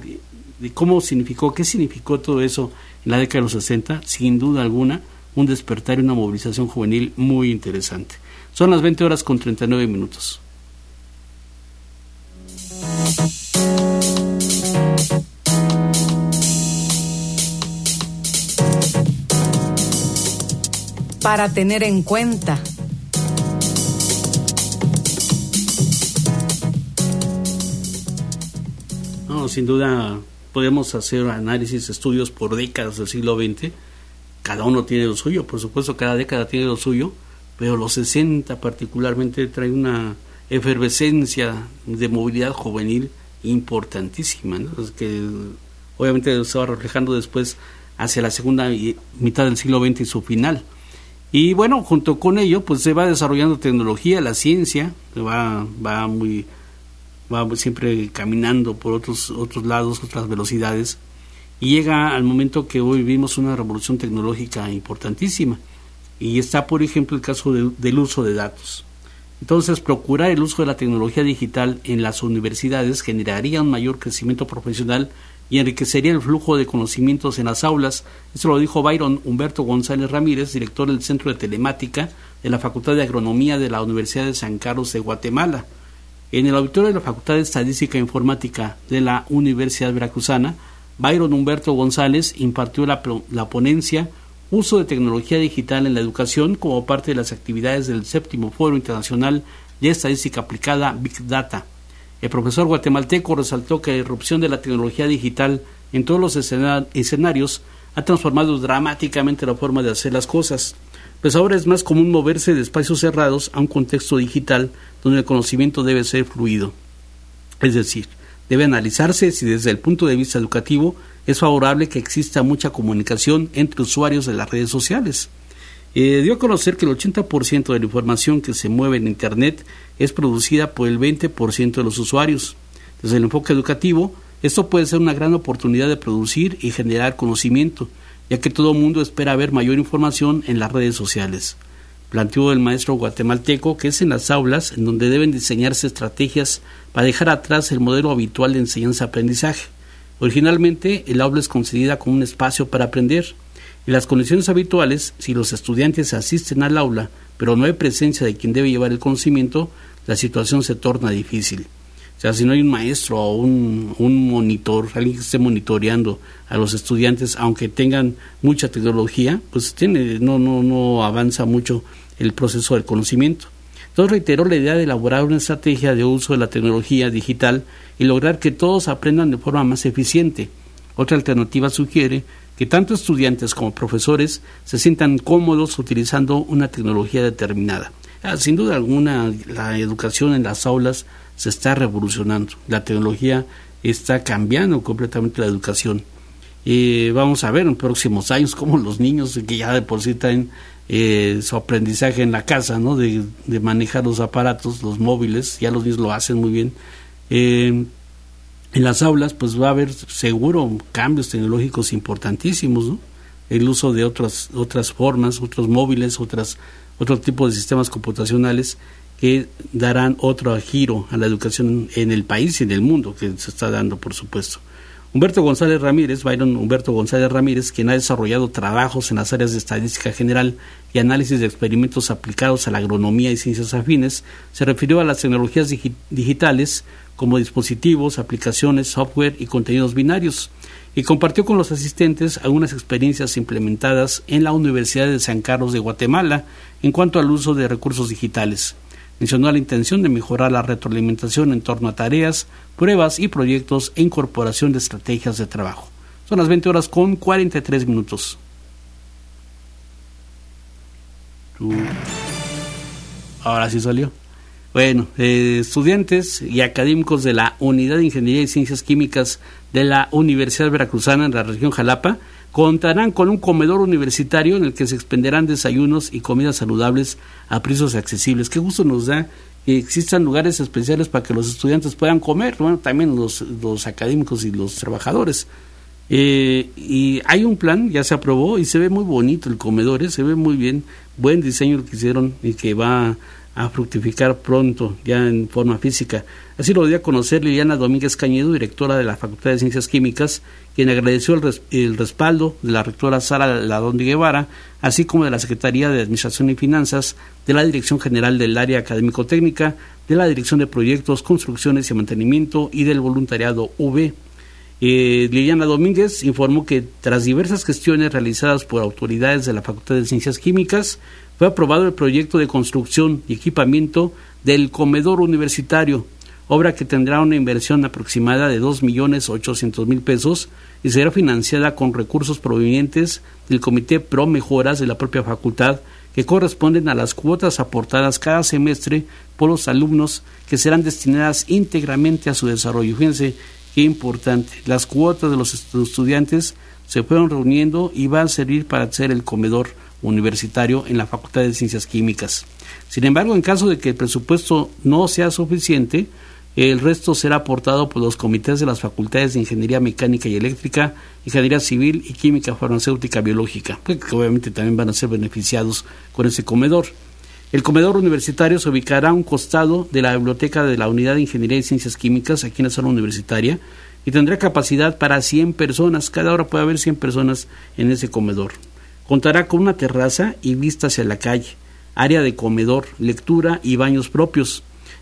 ¿qué significó todo eso en la década de los 60? Sin duda alguna, un despertar y una movilización juvenil muy interesante. Son las 20:39. Para tener en cuenta. No, sin duda podemos hacer análisis, estudios por décadas del siglo XX. Cada uno tiene lo suyo, por supuesto, cada década tiene lo suyo, pero los 60 particularmente trae una efervescencia de movilidad juvenil importantísima, ¿no? Es que obviamente se va reflejando después hacia la segunda mitad del siglo XX y su final. Y bueno, junto con ello, pues se va desarrollando tecnología, la ciencia, que va siempre caminando por otros lados, otras velocidades, y llega al momento que hoy vivimos una revolución tecnológica importantísima. Y está, por ejemplo, el caso del uso de datos. Entonces, procurar el uso de la tecnología digital en las universidades generaría un mayor crecimiento profesional y enriquecería el flujo de conocimientos en las aulas. Esto lo dijo Byron Humberto González Ramírez, director del Centro de Telemática de la Facultad de Agronomía de la Universidad de San Carlos de Guatemala. En el auditorio de la Facultad de Estadística e Informática de la Universidad Veracruzana, Byron Humberto González impartió la ponencia Uso de tecnología digital en la educación como parte de las actividades del 7º Foro Internacional de Estadística Aplicada Big Data. El profesor guatemalteco resaltó que la irrupción de la tecnología digital en todos los escenarios ha transformado dramáticamente la forma de hacer las cosas, pues ahora es más común moverse de espacios cerrados a un contexto digital donde el conocimiento debe ser fluido. Es decir, debe analizarse si desde el punto de vista educativo es favorable que exista mucha comunicación entre usuarios de las redes sociales. Dio a conocer que el 80% de la información que se mueve en Internet es producida por el 20% de los usuarios. Desde el enfoque educativo, esto puede ser una gran oportunidad de producir y generar conocimiento, ya que todo mundo espera ver mayor información en las redes sociales. Planteó el maestro guatemalteco que es en las aulas en donde deben diseñarse estrategias para dejar atrás el modelo habitual de enseñanza-aprendizaje. Originalmente, el aula es concebida como un espacio para aprender. En las condiciones habituales, si los estudiantes asisten al aula, pero no hay presencia de quien debe llevar el conocimiento, la situación se torna difícil. O sea, si no hay un maestro o un monitor, alguien que esté monitoreando a los estudiantes, aunque tengan mucha tecnología, pues no avanza mucho el proceso del conocimiento. Entonces reiteró la idea de elaborar una estrategia de uso de la tecnología digital y lograr que todos aprendan de forma más eficiente. Otra alternativa sugiere que tanto estudiantes como profesores se sientan cómodos utilizando una tecnología determinada. Sin duda alguna, la educación en las aulas se está revolucionando. La tecnología está cambiando completamente la educación. Vamos a ver en próximos años cómo los niños que ya de por sí traen su aprendizaje en la casa, ¿no? de manejar los aparatos, los móviles, ya los niños lo hacen muy bien. En las aulas pues va a haber seguro cambios tecnológicos importantísimos, ¿no? El uso de otras formas, otros móviles, otro tipo de sistemas computacionales que darán otro giro a la educación en el país y en el mundo, que se está dando, por supuesto. Byron Humberto González Ramírez, quien ha desarrollado trabajos en las áreas de estadística general y análisis de experimentos aplicados a la agronomía y ciencias afines, se refirió a las tecnologías digitales como dispositivos, aplicaciones, software y contenidos binarios, y compartió con los asistentes algunas experiencias implementadas en la Universidad de San Carlos de Guatemala en cuanto al uso de recursos digitales. Mencionó la intención de mejorar la retroalimentación en torno a tareas, pruebas y proyectos e incorporación de estrategias de trabajo. Son las 20:43. Ahora sí salió. Bueno, estudiantes y académicos de la Unidad de Ingeniería y Ciencias Químicas de la Universidad Veracruzana en la región Jalapa contarán con un comedor universitario en el que se expenderán desayunos y comidas saludables a precios accesibles. Qué gusto nos da que existan lugares especiales para que los estudiantes puedan comer, bueno, también los académicos y los trabajadores. Y hay un plan, ya se aprobó y se ve muy bonito el comedor, se ve muy bien, buen diseño que hicieron y que va a fructificar pronto, ya en forma física. Así lo dio a conocer Liliana Domínguez Cañedo, directora de la Facultad de Ciencias Químicas, quien agradeció el respaldo de la rectora Sara Ladondi Guevara, así como de la Secretaría de Administración y Finanzas, de la Dirección General del Área Académico-Técnica, de la Dirección de Proyectos, Construcciones y Mantenimiento y del Voluntariado UV. Liliana Domínguez informó que tras diversas gestiones realizadas por autoridades de la Facultad de Ciencias Químicas, fue aprobado el proyecto de construcción y equipamiento del comedor universitario, obra que tendrá una inversión aproximada de 2.800.000 pesos y será financiada con recursos provenientes del Comité Pro Mejoras de la propia facultad, que corresponden a las cuotas aportadas cada semestre por los alumnos, que serán destinadas íntegramente a su desarrollo. Fíjense qué importante, las cuotas de los estudiantes se fueron reuniendo y van a servir para hacer el comedor universitario en la Facultad de Ciencias Químicas. Sin embargo, en caso de que el presupuesto no sea suficiente, el resto será aportado por los comités de las facultades de Ingeniería Mecánica y Eléctrica, Ingeniería Civil y Química Farmacéutica Biológica, que obviamente también van a ser beneficiados con ese comedor. El comedor universitario se ubicará a un costado de la biblioteca de la Unidad de Ingeniería y Ciencias Químicas, aquí en la zona universitaria, y tendrá capacidad para 100 personas. Cada hora puede haber 100 personas en ese comedor. Contará con una terraza y vista hacia la calle, área de comedor, lectura y baños propios.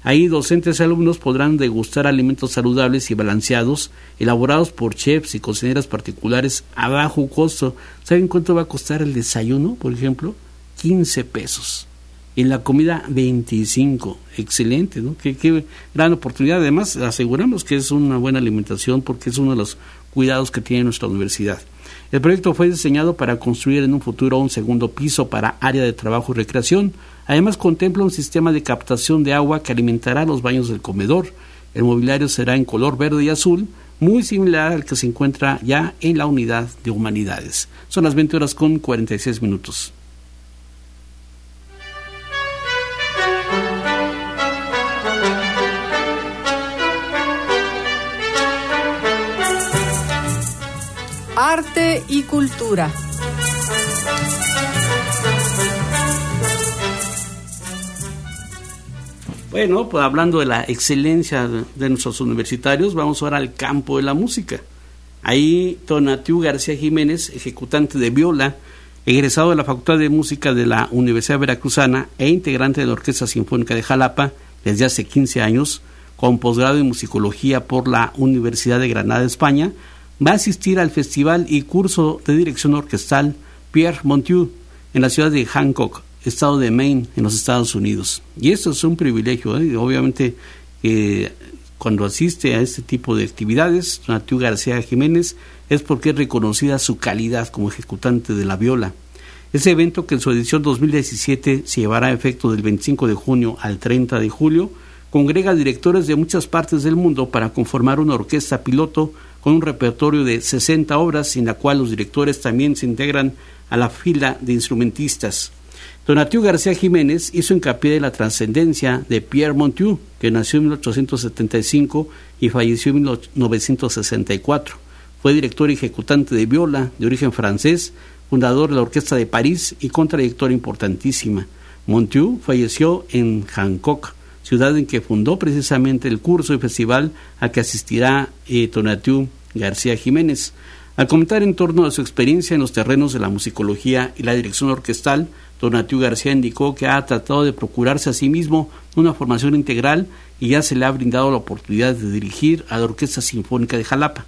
Ahí docentes y alumnos podrán degustar alimentos saludables y balanceados, elaborados por chefs y cocineras particulares a bajo costo. ¿Saben cuánto va a costar el desayuno, por ejemplo? 15 pesos. En la comida 25. Excelente, ¿no? Qué gran oportunidad. Además, aseguramos que es una buena alimentación porque es uno de los cuidados que tiene nuestra universidad. El proyecto fue diseñado para construir en un futuro un segundo piso para área de trabajo y recreación. Además, contempla un sistema de captación de agua que alimentará los baños del comedor. El mobiliario será en color verde y azul, muy similar al que se encuentra ya en la unidad de humanidades. Son las 20:46. Arte y cultura. Bueno, pues hablando de la excelencia de nuestros universitarios, vamos ahora al campo de la música. Ahí Tonatiuh García Jiménez, ejecutante de viola, egresado de la Facultad de Música de la Universidad Veracruzana e integrante de la Orquesta Sinfónica de Jalapa desde hace 15 años, con posgrado en musicología por la Universidad de Granada, España, va a asistir al festival y curso de dirección orquestal Pierre Monteux en la ciudad de Hancock, estado de Maine, en los Estados Unidos. Y esto es un privilegio, obviamente, cuando asiste a este tipo de actividades, Tonatiuh García Jiménez, es porque es reconocida su calidad como ejecutante de la viola. Ese evento, que en su edición 2017 se llevará a efecto del 25 de junio al 30 de julio, congrega directores de muchas partes del mundo para conformar una orquesta piloto con un repertorio de 60 obras, en la cual los directores también se integran a la fila de instrumentistas. Tonatiuh García Jiménez hizo hincapié de la trascendencia de Pierre Monteux, que nació en 1875 y falleció en 1964. Fue director y ejecutante de viola de origen francés, fundador de la Orquesta de París y con trayectoria importantísima. Monteux falleció en Hancock, ciudad en que fundó precisamente el curso y festival al que asistirá Tonatiuh García Jiménez. Al comentar en torno a su experiencia en los terrenos de la musicología y la dirección orquestal, Tonatiuh García indicó que ha tratado de procurarse a sí mismo una formación integral y ya se le ha brindado la oportunidad de dirigir a la Orquesta Sinfónica de Jalapa.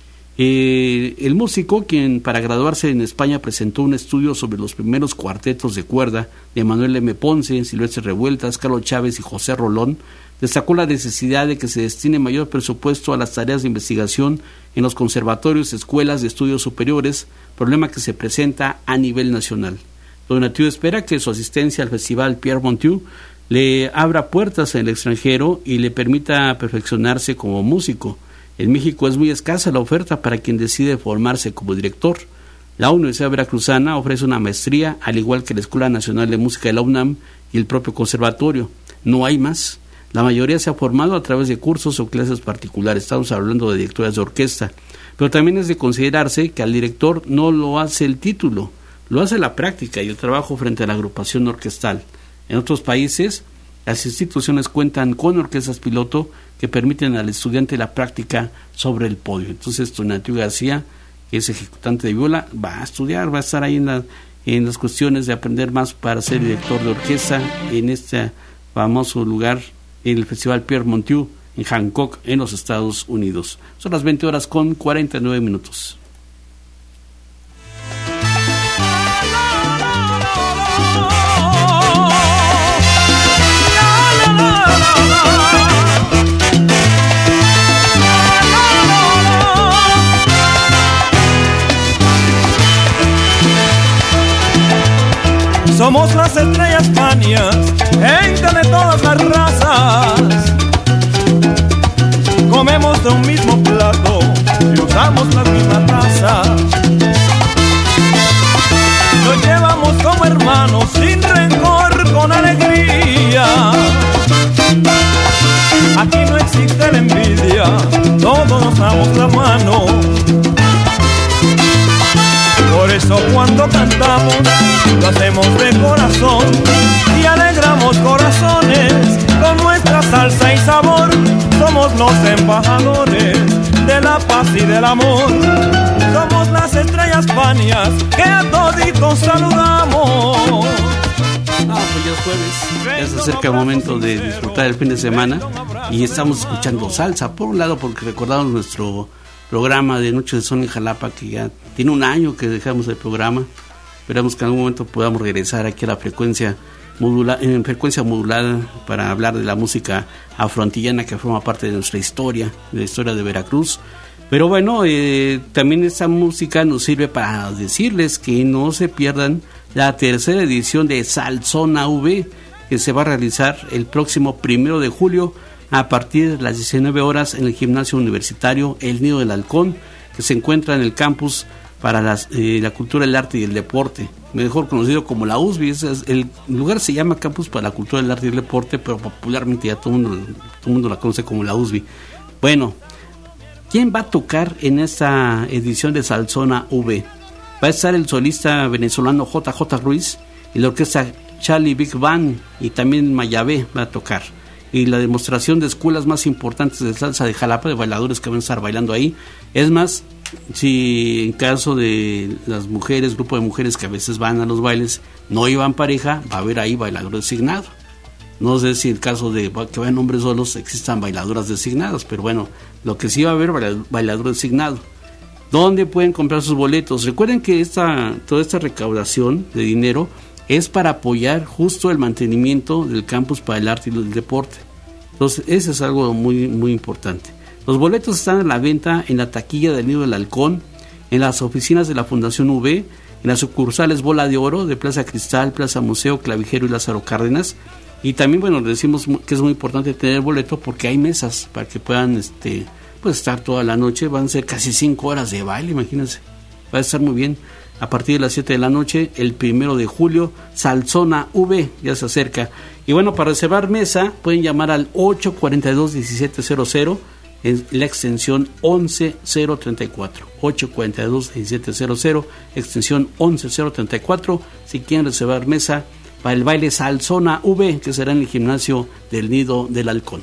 El músico, quien para graduarse en España presentó un estudio sobre los primeros cuartetos de cuerda de Manuel M. Ponce, Silvestre Revueltas, Carlos Chávez y José Rolón, destacó la necesidad de que se destine mayor presupuesto a las tareas de investigación en los conservatorios, escuelas de estudios superiores, problema que se presenta a nivel nacional. Tonatiuh espera que su asistencia al festival Pierre Monteux le abra puertas en el extranjero y le permita perfeccionarse como músico. En México es muy escasa la oferta para quien decide formarse como director. La Universidad Veracruzana ofrece una maestría, al igual que la Escuela Nacional de Música de la UNAM y el propio conservatorio. No hay más. La mayoría se ha formado a través de cursos o clases particulares. Estamos hablando de directores de orquesta. Pero también es de considerarse que al director no lo hace el título, lo hace la práctica y el trabajo frente a la agrupación orquestal. En otros países, las instituciones cuentan con orquestas piloto que permiten al estudiante la práctica sobre el podio. Entonces, Tonatiuh García, que es ejecutante de viola, va a estudiar, va a estar ahí en las cuestiones de aprender más para ser director de orquesta en este famoso lugar, en el Festival Pierre Monteux en Hancock, en los Estados Unidos. Son las 20:49. Somos las estrellas panias, gente de todas las razas. Comemos de un mismo plato y usamos las mismas tazas. Nos llevamos como hermanos, sin rencor, con alegría. Aquí no existe la envidia, todos nos damos la mano. Por eso cuando cantamos, lo hacemos de corazón y alegramos corazones con nuestra salsa y sabor. Somos los embajadores de la paz y del amor. Somos las estrellas panias que a toditos saludamos. Pues ya es jueves, ya se acerca el momento de disfrutar el fin de semana y estamos escuchando salsa, por un lado porque recordamos nuestro programa de Noche de Son en Jalapa, que ya tiene un año que dejamos el programa. Esperamos que en algún momento podamos regresar aquí a la frecuencia modulada para hablar de la música afroantillana que forma parte de nuestra historia, de la historia de Veracruz. Pero bueno, también esta música nos sirve para decirles que no se pierdan la tercera edición de Salsona V, que se va a realizar el próximo 1 de julio a partir de las 19 horas en el gimnasio universitario El Nido del Halcón, que se encuentra en el campus para la cultura, el arte y el deporte, mejor conocido como la USB. El lugar se llama Campus para la Cultura, el Arte y el Deporte, pero popularmente ya todo el mundo la conoce como la USB. Bueno, ¿quién va a tocar en esta edición de Salsona V? Va a estar el solista venezolano JJ Ruiz y la orquesta Charlie Big Band, y también Mayabé va a tocar. Y la demostración de escuelas más importantes de salsa de Jalapa, de bailadores que van a estar bailando ahí. Es más, si en caso de las mujeres, grupo de mujeres que a veces van a los bailes, no iban pareja, va a haber ahí bailador designado. No sé si en caso de que vayan hombres solos existan bailadoras designadas, pero bueno, lo que sí va a haber, bailador designado. ¿Dónde pueden comprar sus boletos? Recuerden que toda esta recaudación de dinero es para apoyar justo el mantenimiento del campus para el arte y el deporte. Entonces, eso es algo muy, muy importante. Los boletos están a la venta en la taquilla del Nido del Halcón, en las oficinas de la Fundación V, en las sucursales Bola de Oro de Plaza Cristal, Plaza Museo, Clavijero y Lázaro Cárdenas. Y también, bueno, decimos que es muy importante tener el boleto porque hay mesas para que puedan pues estar toda la noche. Van a ser casi 5 horas de baile, imagínense. Va a estar muy bien. A partir de las 7 de la noche, el 1 de julio, Salsona V, ya se acerca. Y bueno, para reservar mesa, pueden llamar al 842-1700, en la extensión 11034. 842-1700, extensión 11034, si quieren reservar mesa para el baile Salsona V, que será en el gimnasio del Nido del Halcón.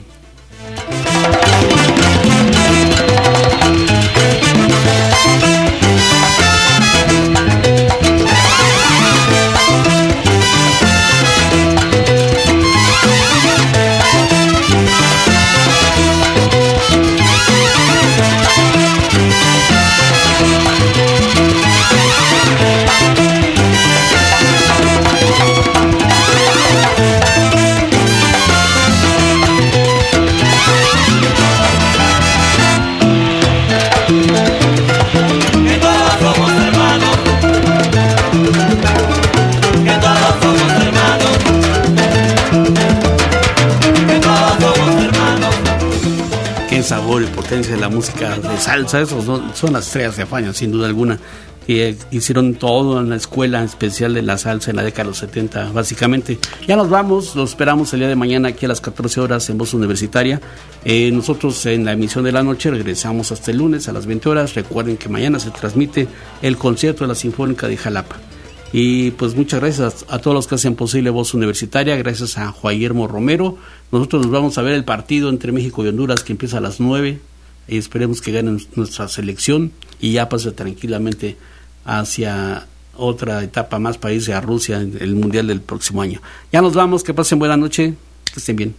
Sabor y potencia de la música de salsa, esos son las estrellas de Fania, sin duda alguna, que hicieron todo en la escuela especial de la salsa en la década de los 70, básicamente. Ya nos vamos, los esperamos el día de mañana aquí a las 14 horas en Voz Universitaria. Nosotros en la emisión de la noche regresamos hasta el lunes a las 20 horas. Recuerden que mañana se transmite el concierto de la Sinfónica de Jalapa. Y pues muchas gracias a todos los que hacen posible Voz Universitaria, gracias a Juan Guillermo Romero. Nosotros nos vamos a ver el partido entre México y Honduras, que empieza a las 9, y esperemos que gane nuestra selección y ya pase tranquilamente hacia otra etapa más para irse a Rusia en el Mundial del próximo año. Ya nos vamos, que pasen buena noche, que estén bien.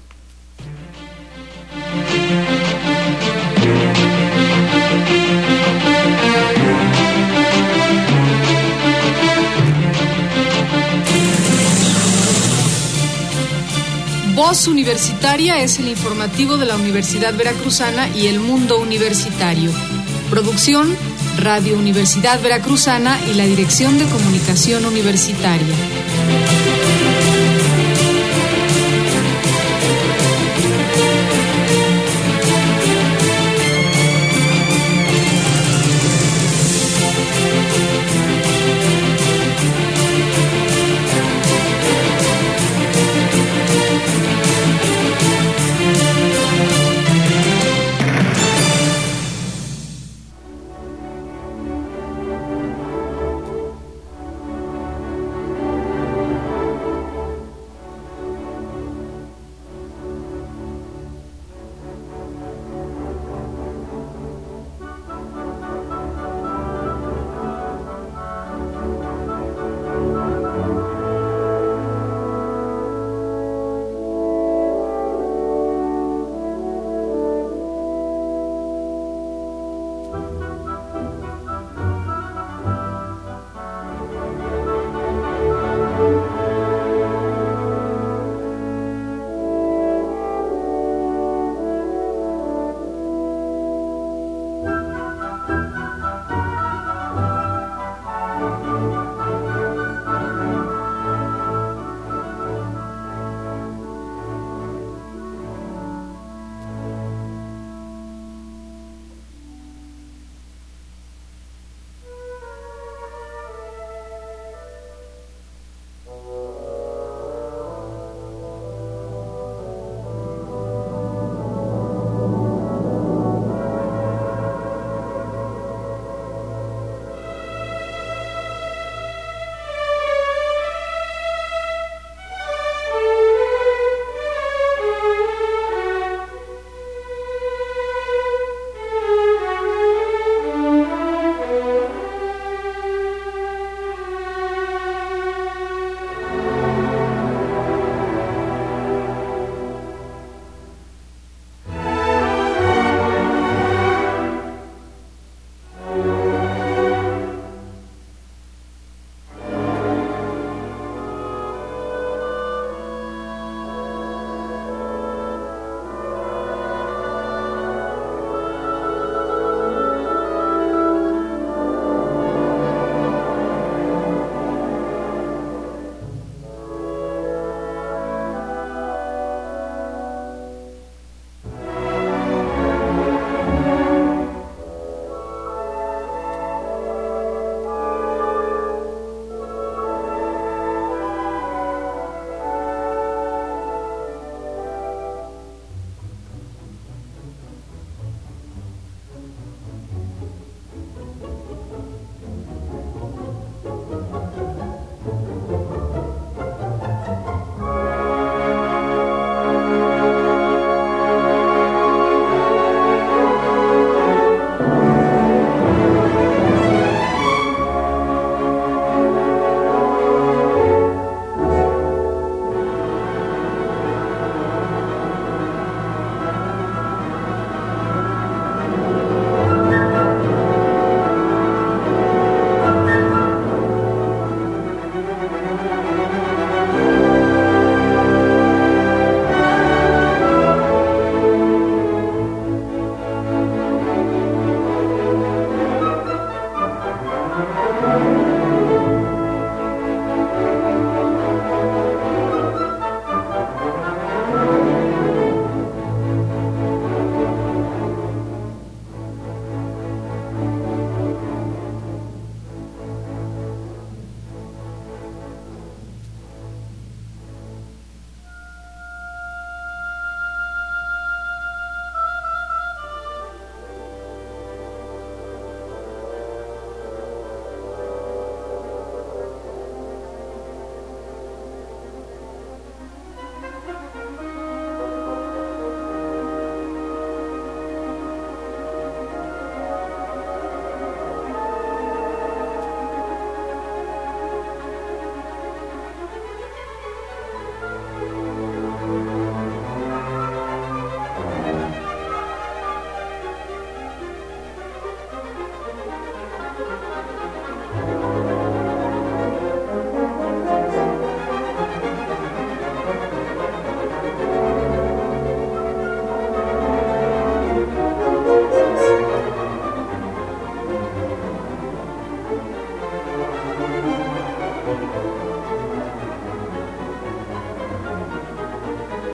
Voz Universitaria es el informativo de la Universidad Veracruzana y el mundo universitario. Producción, Radio Universidad Veracruzana y la Dirección de Comunicación Universitaria.